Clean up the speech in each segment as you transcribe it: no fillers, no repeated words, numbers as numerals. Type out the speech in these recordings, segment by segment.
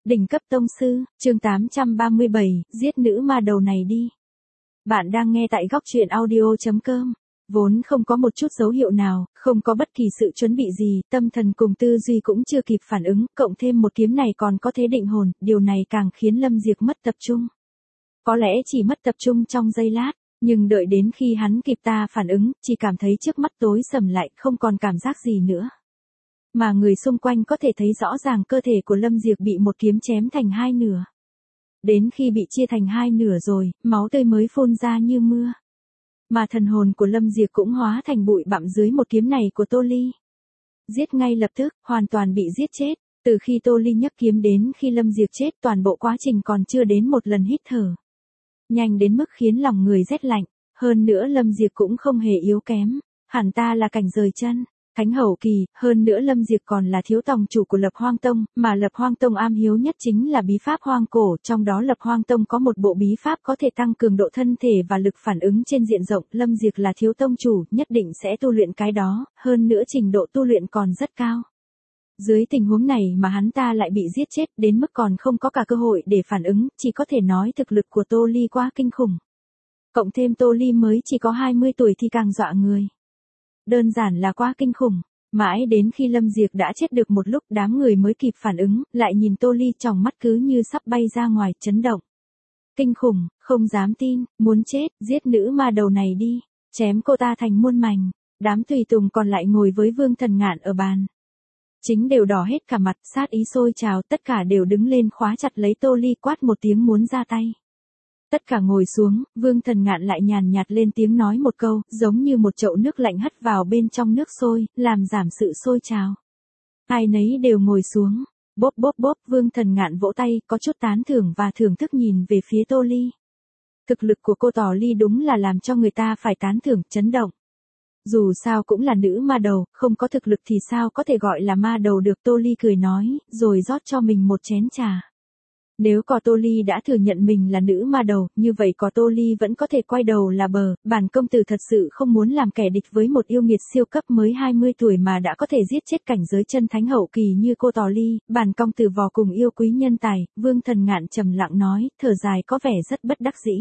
Đỉnh cấp tông sư, chương 837, giết nữ ma đầu này đi. Bạn đang nghe tại góc truyện audio.com. Vốn không có một chút dấu hiệu nào, không có bất kỳ sự chuẩn bị gì, tâm thần cùng tư duy cũng chưa kịp phản ứng, cộng thêm một kiếm này còn có thế định hồn, điều này càng khiến Lâm Diệp mất tập trung. Có lẽ chỉ mất tập trung trong giây lát, nhưng đợi đến khi hắn kịp phản ứng, chỉ cảm thấy trước mắt tối sầm lại, không còn cảm giác gì nữa. Mà người xung quanh có thể thấy rõ ràng cơ thể của Lâm Diệp bị một kiếm chém thành hai nửa. Đến khi bị chia thành hai nửa rồi, máu tươi mới phun ra như mưa. Mà thần hồn của Lâm Diệp cũng hóa thành bụi bặm dưới một kiếm này của Tô Ly. Giết ngay lập tức, hoàn toàn bị giết chết. Từ khi Tô Ly nhấc kiếm đến khi Lâm Diệp chết, toàn bộ quá trình còn chưa đến một lần hít thở. Nhanh đến mức khiến lòng người rét lạnh. Hơn nữa Lâm Diệp cũng không hề yếu kém. Hẳn ta là cảnh rời chân. Thánh hậu kỳ, hơn nữa Lâm Diệp còn là thiếu tòng chủ của Lập Hoang Tông, mà Lập Hoang Tông am hiếu nhất chính là bí pháp hoang cổ, trong đó Lập Hoang Tông có một bộ bí pháp có thể tăng cường độ thân thể và lực phản ứng trên diện rộng, Lâm Diệp là thiếu tông chủ, nhất định sẽ tu luyện cái đó, hơn nữa trình độ tu luyện còn rất cao. Dưới tình huống này mà hắn ta lại bị giết chết đến mức còn không có cả cơ hội để phản ứng, chỉ có thể nói thực lực của Tô Ly quá kinh khủng. Cộng thêm Tô Ly mới chỉ có 20 tuổi thì càng dọa người. Đơn giản là quá kinh khủng. Mãi đến khi Lâm Diệp đã chết được một lúc, đám người mới kịp phản ứng, lại nhìn Tô Ly tròng mắt cứ như sắp bay ra ngoài, chấn động. Kinh khủng, không dám tin, muốn chết, giết nữ ma đầu này đi, chém cô ta thành muôn mảnh. Đám tùy tùng còn lại ngồi với Vương Thần Ngạn ở bàn. Chính đều đỏ hết cả mặt, sát ý sôi trào, tất cả đều đứng lên khóa chặt lấy Tô Ly, quát một tiếng muốn ra tay. Tất cả ngồi xuống, Vương Thần Ngạn lại nhàn nhạt lên tiếng nói một câu, giống như một chậu nước lạnh hất vào bên trong nước sôi, làm giảm sự sôi trào. Ai nấy đều ngồi xuống, bốp bốp bốp, Vương Thần Ngạn vỗ tay, có chút tán thưởng và thưởng thức nhìn về phía Tô Ly. Thực lực của cô Tò Ly đúng là làm cho người ta phải tán thưởng, chấn động. Dù sao cũng là nữ ma đầu, không có thực lực thì sao có thể gọi là ma đầu được, Tô Ly cười nói, rồi rót cho mình một chén trà. Nếu có Tô Ly đã thừa nhận mình là nữ ma đầu, như vậy có Tô Ly vẫn có thể quay đầu là bờ, bản công tử thật sự không muốn làm kẻ địch với một yêu nghiệt siêu cấp mới 20 tuổi mà đã có thể giết chết cảnh giới chân thánh hậu kỳ như cô Tò Ly, bản công tử vò cùng yêu quý nhân tài, Vương Thần Ngạn trầm lặng nói, thở dài có vẻ rất bất đắc dĩ.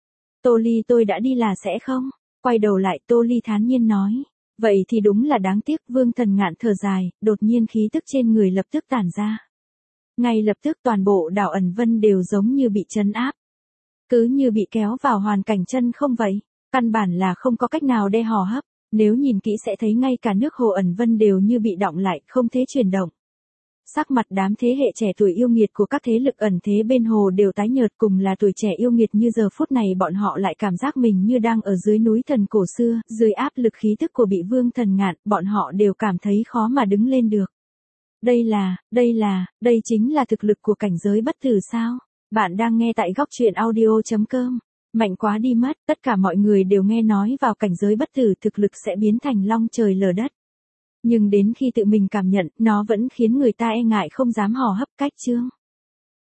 Tô Ly tôi đã đi là sẽ không? Quay đầu lại Tô Ly thản nhiên nói, vậy thì đúng là đáng tiếc, Vương Thần Ngạn thở dài, đột nhiên khí tức trên người lập tức tản ra. Ngay lập tức toàn bộ đảo Ẩn Vân đều giống như bị trấn áp. Cứ như bị kéo vào hoàn cảnh chân không vậy. Căn bản là không có cách nào để hò hấp. Nếu nhìn kỹ sẽ thấy ngay cả nước hồ Ẩn Vân đều như bị đọng lại, không thể chuyển động. Sắc mặt đám thế hệ trẻ tuổi yêu nghiệt của các thế lực ẩn thế bên hồ đều tái nhợt, cùng là tuổi trẻ yêu nghiệt như giờ phút này bọn họ lại cảm giác mình như đang ở dưới núi thần cổ xưa, dưới áp lực khí tức của bị Vương Thần Ngạn, bọn họ đều cảm thấy khó mà đứng lên được. Đây chính là thực lực của cảnh giới bất tử sao? Bạn đang nghe tại góc truyện audio.com. Mạnh quá đi mất, tất cả mọi người đều nghe nói vào cảnh giới bất tử thực lực sẽ biến thành long trời lở đất. Nhưng đến khi tự mình cảm nhận, nó vẫn khiến người ta e ngại không dám hò hấp cách chương.